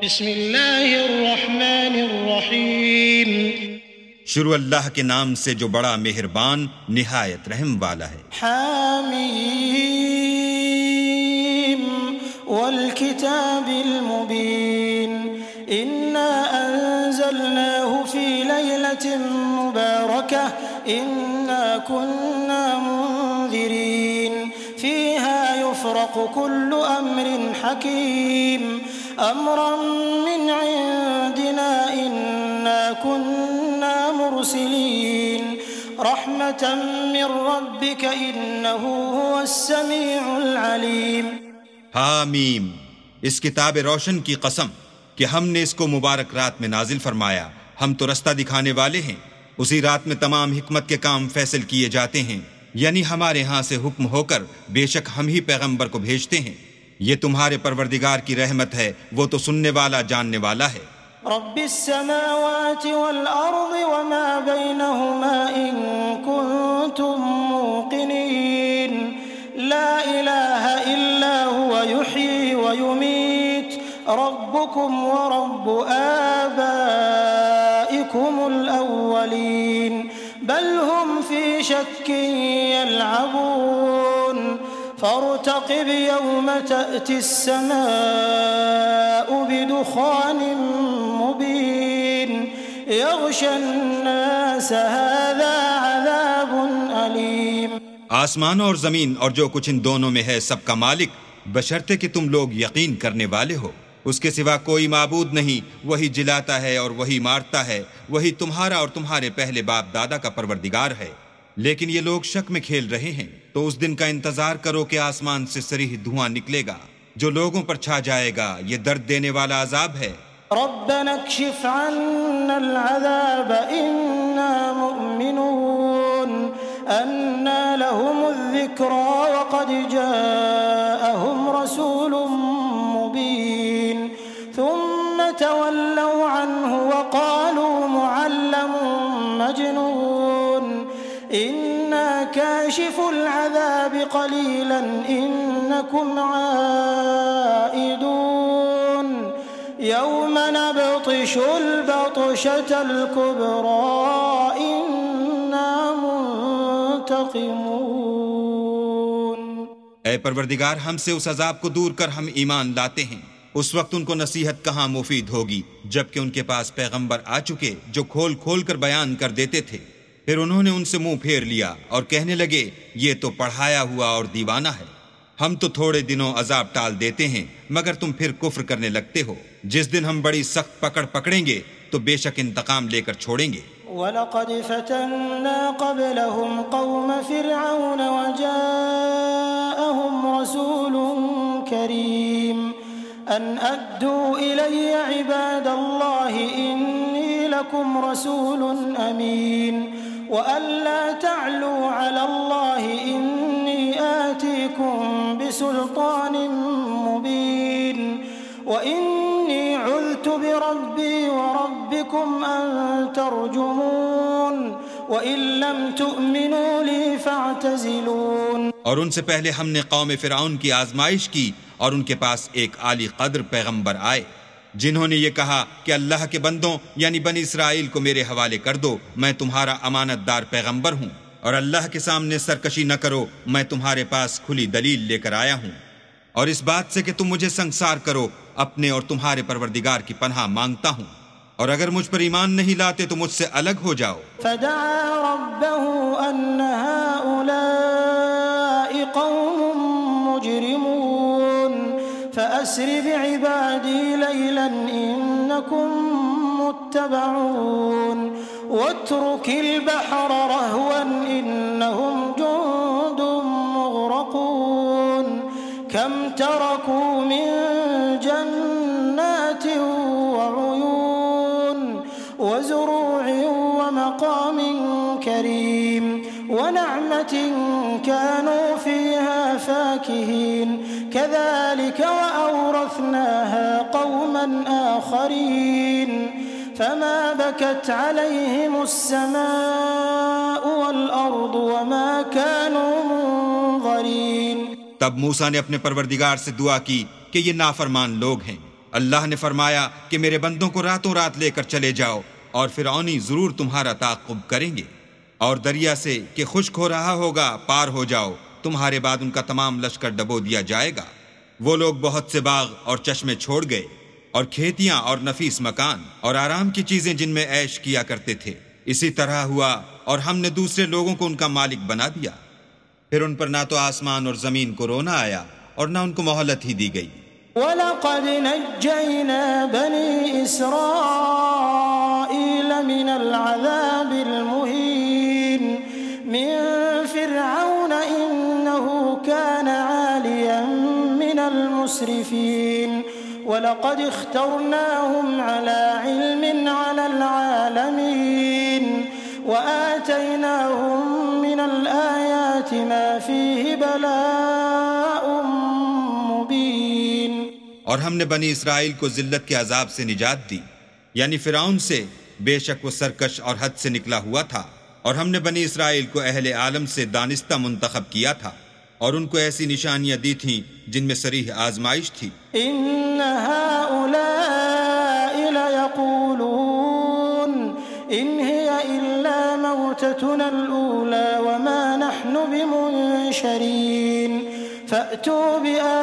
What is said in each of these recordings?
بسم اللہ الرحمن الرحیم شروع اللہ کے نام سے جو بڑا مہربان نہایت رحم والا ہے۔ حامیم والکتاب المبین انا انزلناه فی لیلۃ مبارکہ انا کنا منذرین فیہا یفرق کل امر حکیم امرا من عندنا انا کنا مرسلین رحمة من ربك إنه هو السميع العليم۔ حامیم، اس کتاب روشن کی قسم کہ ہم نے اس کو مبارک رات میں نازل فرمایا، ہم تو رستہ دکھانے والے ہیں۔ اسی رات میں تمام حکمت کے کام فیصل کیے جاتے ہیں، یعنی ہمارے ہاں سے حکم ہو کر بے شک ہم ہی پیغمبر کو بھیجتے ہیں۔ یہ تمہارے پروردگار کی رحمت ہے، وہ تو سننے والا جاننے والا ہے۔ رب السماوات والأرض وما بينهما إن كنتم موقنين لا إله إلا هو يحيي ويميت ربكم ورب آبائكم الأولين بل هم في شك يلعبون فارتقب يوم تأتي السماء بدخان مبين يغشى الناس هذا عذاب أليم۔ آسمان اور زمین اور جو کچھ ان دونوں میں ہے سب کا مالک، بشرطے کہ تم لوگ یقین کرنے والے ہو۔ اس کے سوا کوئی معبود نہیں، وہی جلاتا ہے اور وہی مارتا ہے، وہی تمہارا اور تمہارے پہلے باپ دادا کا پروردگار ہے۔ لیکن یہ لوگ شک میں کھیل رہے ہیں، تو اس دن کا انتظار کرو کہ آسمان سے صریح دھواں نکلے گا جو لوگوں پر چھا جائے گا، یہ درد دینے والا عذاب ہے۔ ربنا اكشف عنا العذاب إنا مؤمنون أنى لهم الذكرى وقد جاءهم رسول مبين ثم تولوا عنه وقالوا معلم مجنون إنا كاشف العذاب قليلا إنكم عائدون يوم نبطش البطشة الكبرى إنا منتقمون۔ اے پروردگار، ہم سے اس عذاب کو دور کر ہم ایمان لاتے ہیں۔ اس وقت ان کو نصیحت کہاں مفید ہوگی جبکہ ان کے پاس پیغمبر آ چکے جو کھول کھول کر بیان کر دیتے تھے۔ پھر انہوں نے ان سے منہ پھیر لیا اور کہنے لگے یہ تو پڑھایا ہوا اور دیوانہ ہے۔ ہم تو تھوڑے دنوں عذاب ٹال دیتے ہیں مگر تم پھر کفر کرنے لگتے ہو۔ جس دن ہم بڑی سخت پکڑ پکڑیں گے تو بے شک انتقام لے کر چھوڑیں گے۔ وَلَقَدْ فَتَنَّا قَبْلَهُمْ قَوْمَ فِرْعَوْنَ وَجَاءَهُمْ رَسُولٌ كَرِيمٌ أَنْ أَدُّوا إِلَيَّ عِبَادَ اللَّهِ إِنِّي لَكُمْ رَسُولٌ أَمِينٌ وَأَلَّا تَعْلُوا عَلَى اللَّهِ إِنِّي آتِيكُمْ بِسُلْطَانٍ مُبِينٍ وَإِنِّي عُذْتُ بِرَبِّي وَرَبِّكُمْ أَن تَرْجُمُونِ وَإِن لَّمْ تُؤْمِنُوا لِي فَاعْتَزِلُونِ۔ اور ان سے پہلے ہم نے قوم فرعون کی آزمائش کی اور ان کے پاس ایک عالی قدر پیغمبر آئے جنہوں نے یہ کہا کہ اللہ کے بندوں یعنی بنی اسرائیل کو میرے حوالے کر دو، میں تمہارا امانت دار پیغمبر ہوں، اور اللہ کے سامنے سرکشی نہ کرو، میں تمہارے پاس کھلی دلیل لے کر آیا ہوں، اور اس بات سے کہ تم مجھے سنگسار کرو اپنے اور تمہارے پروردگار کی پناہ مانگتا ہوں، اور اگر مجھ پر ایمان نہیں لاتے تو مجھ سے الگ ہو جاؤ۔ فدعا ربه أن هؤلاء قوم مجرمون فأسر بعبادي ليلا إنكم متبعون واترك البحر رهوا إنهم جند مغرقون كم تركوا من جنات وعيون وزروع ومقام كريم ونعمة كانوا فيها فاكهين كذلك وأورثناها قوما آخرين فما بكت عليهم السماء والأرض وما كانوا منظرين۔ تب موسیٰ نے اپنے پروردگار سے دعا کی کہ یہ نافرمان لوگ ہیں، اللہ نے فرمایا کہ میرے بندوں کو راتوں رات لے کر چلے جاؤ، اور فرعونی ضرور تمہارا تعاقب کریں گے، اور دریا سے کہ خشک ہو رہا ہوگا پار ہو جاؤ، تمہارے بعد ان کا تمام لشکر ڈبو دیا جائے گا۔ وہ لوگ بہت سے باغ اور چشمے چھوڑ گئے، اور کھیتیاں اور نفیس مکان اور آرام کی چیزیں جن میں عیش کیا کرتے تھے۔ اسی طرح ہوا اور ہم نے دوسرے لوگوں کو ان کا مالک بنا دیا، پھر ان پر نہ تو آسمان اور زمین کو رونا آیا اور نہ ان کو مہلت ہی دی گئی۔ وَلَقَدْ نَجَّيْنَا بَنِي إِسْرَائِيلَ مِنَ الْعَذَابِ الْمُهِينِ مِنْ فِرْعَوْنَ إِنَّهُ كَانَ عَالِيًا مِنَ الْمُسْرِفِينَ وَلَقَدْ اخْتَرْنَاهُمْ عَلَى عِلْمٍ عَلَى الْعَالَمِينَ وَآتَيْنَاهُمْ مِنَ الْآيَاتِ مَا فِيهِ بَلَاءٌ مُبِينٌ۔ اور ہم نے بنی اسرائیل کو ذلت کے عذاب سے نجات دی، یعنی فرعون سے، بے شک وہ سرکش اور حد سے نکلا ہوا تھا، اور ہم نے بنی اسرائیل کو اہل عالم سے دانستہ منتخب کیا تھا، اور ان کو ایسی نشانیاں دی تھیں جن میں صریح آزمائش تھی۔ إِنَّ هَؤُلَاءِ لَيَقُولُونَ إِنْ هِيَ إِلَّا مَوْتَتُنَا الْأُولَى وَمَا نَحْنُ بِمُنشَرِينَ فَأْتُوا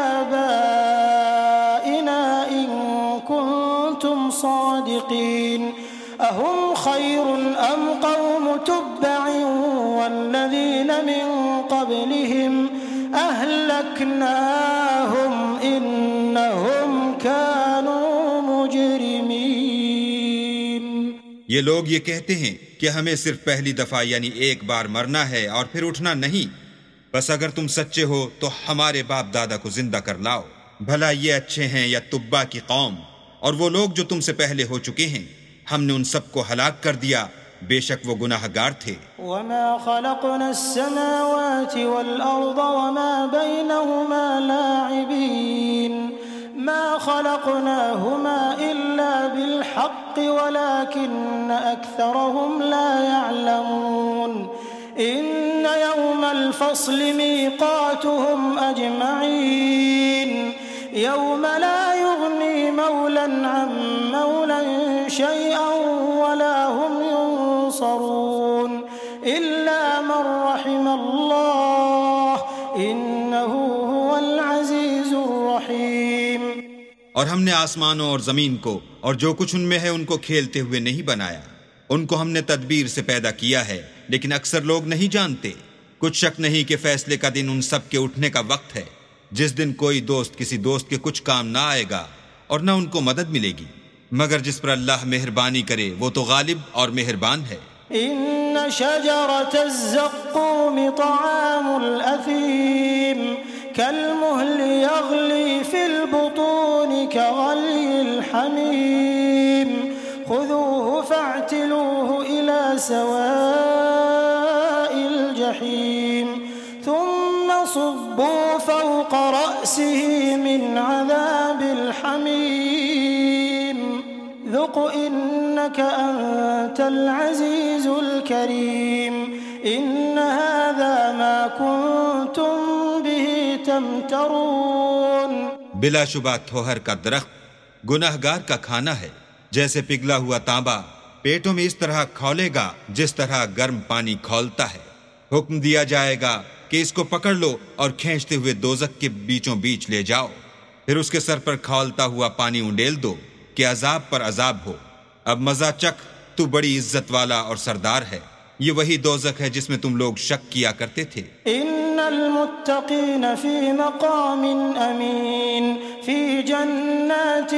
بِآبَائِنَا إِن كُنتُمْ صَادِقِينَ أَهُمْ خَيْرٌ أَمْ قَوْمُ تُبَّعٍ وَالَّذِينَ مِن قَبْلِهِمْ أَهْلَكْنَاهُمْ إِنَّهُمْ كَانُوا مُجْرِمِينَ۔ یہ لوگ یہ کہتے ہیں کہ ہمیں صرف پہلی دفعہ یعنی ایک بار مرنا ہے اور پھر اٹھنا نہیں، بس اگر تم سچے ہو تو ہمارے باپ دادا کو زندہ کر لاؤ، بھلا یہ اچھے ہیں یا تبا کی قوم، اور وہ لوگ جو تم سے پہلے ہو چکے ہیں، ہم نے ان سب کو ہلاک کر دیا، بے شک وہ گناہ گار تھے۔ وَمَا خَلَقْنَا السَّمَاوَاتِ وَالْأَرْضَ وَمَا بَيْنَهُمَا لَاعِبِينَ مَا خَلَقْنَاهُمَا إِلَّا بِالْحَقِّ وَلَكِنَّ أَكْثَرَهُمْ لَا يَعْلَمُونَ إِنَّ يَوْمَ الْفَصْلِ مِيقَاتُهُمْ أَجْمَعِينَ يَوْمَ لَا يُغْنِي مَوْلًى عَن مَّوْلًى شَيْئًا وَلَا هُمْ يُنصَرُونَ إِلَّا مَن رَّحِمَ اللَّهُ إِنَّهُ هُوَ الْعَزِيزُ الرَّحِيمُ۔ اور ہم نے آسمانوں اور زمین کو اور جو کچھ ان میں ہے ان کو کھیلتے ہوئے نہیں بنایا، ان کو ہم نے تدبیر سے پیدا کیا ہے، لیکن اکثر لوگ نہیں جانتے۔ کچھ شک نہیں کہ فیصلے کا دن ان سب کے اٹھنے کا وقت ہے، جس دن کوئی دوست کسی دوست کے کچھ کام نہ آئے گا اور نہ ان کو مدد ملے گی، مگر جس پر اللہ مہربانی کرے وہ تو غالب اور مہربان ہے۔ إن شجرة الزقوم طعام الأثيم كالمهل يغلي في البطون كغلي الحميم خذوه فاعتلوه إلى سواء الجحيم ثم صبوا فوق رأسه من عذاب الحميم ذق إنك أنت العزيز الكريم إن هذا ما كنتم به تمترون۔ بلا شبہ تھوہر کا درخت گناہ گار کا کھانا ہے، جیسے پگھلا ہوا تانبا پیٹوں میں اس طرح کھولے گا جس طرح گرم پانی کھولتا ہے۔ حکم دیا جائے گا کہ اس کو پکڑ لو اور کھینچتے ہوئے دوزخ کے بیچوں بیچ لے جاؤ، پھر اس کے سر پر کھولتا ہوا پانی انڈیل دو کہ عذاب پر عذاب ہو، اب مزہ چکھ، تو بڑی عزت والا اور سردار ہے۔ یہ وہی دوزخ ہے جس میں تم لوگ شک کیا کرتے تھے۔ ان المتقین فی مقام امین فی جنات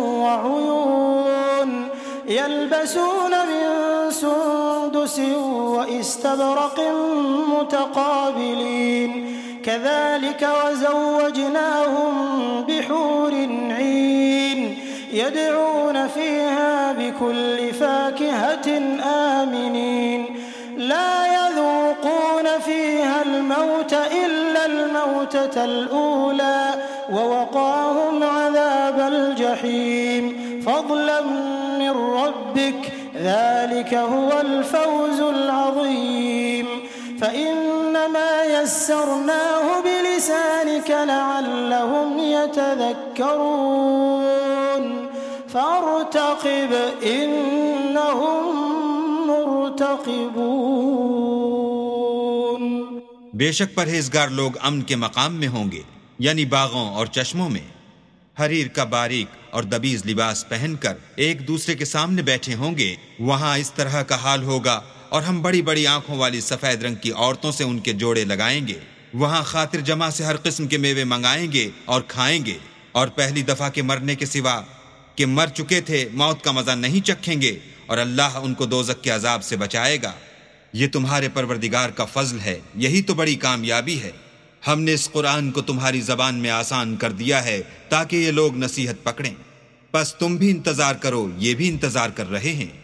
وعیون یلبسون من سندس واستبرق متقابلین كذلك وزوجناهم بحور عين يدعون فيها بكل فاكهة آمنين لا يذوقون فيها الموت إلا الموتة الأولى ووقاهم عذاب الجحيم فضلا من ربك ذلك هو الفوز العظيم فإنما يسرناه بلسانك لعلهم يتذكرون۔ فارتقب إنهم مرتقبون۔ بے شک پرہیزگار لوگ امن کے مقام میں ہوں گے، یعنی باغوں اور چشموں میں، حریر کا باریک اور دبیز لباس پہن کر ایک دوسرے کے سامنے بیٹھے ہوں گے۔ وہاں اس طرح کا حال ہوگا، اور ہم بڑی بڑی آنکھوں والی سفید رنگ کی عورتوں سے ان کے جوڑے لگائیں گے۔ وہاں خاطر جمع سے ہر قسم کے میوے منگائیں گے اور کھائیں گے، اور پہلی دفعہ کے مرنے کے سوا کہ مر چکے تھے موت کا مزہ نہیں چکھیں گے، اور اللہ ان کو دوزخ کے عذاب سے بچائے گا۔ یہ تمہارے پروردگار کا فضل ہے، یہی تو بڑی کامیابی ہے۔ ہم نے اس قرآن کو تمہاری زبان میں آسان کر دیا ہے تاکہ یہ لوگ نصیحت پکڑیں، پس تم بھی انتظار کرو، یہ بھی انتظار کر رہے ہیں۔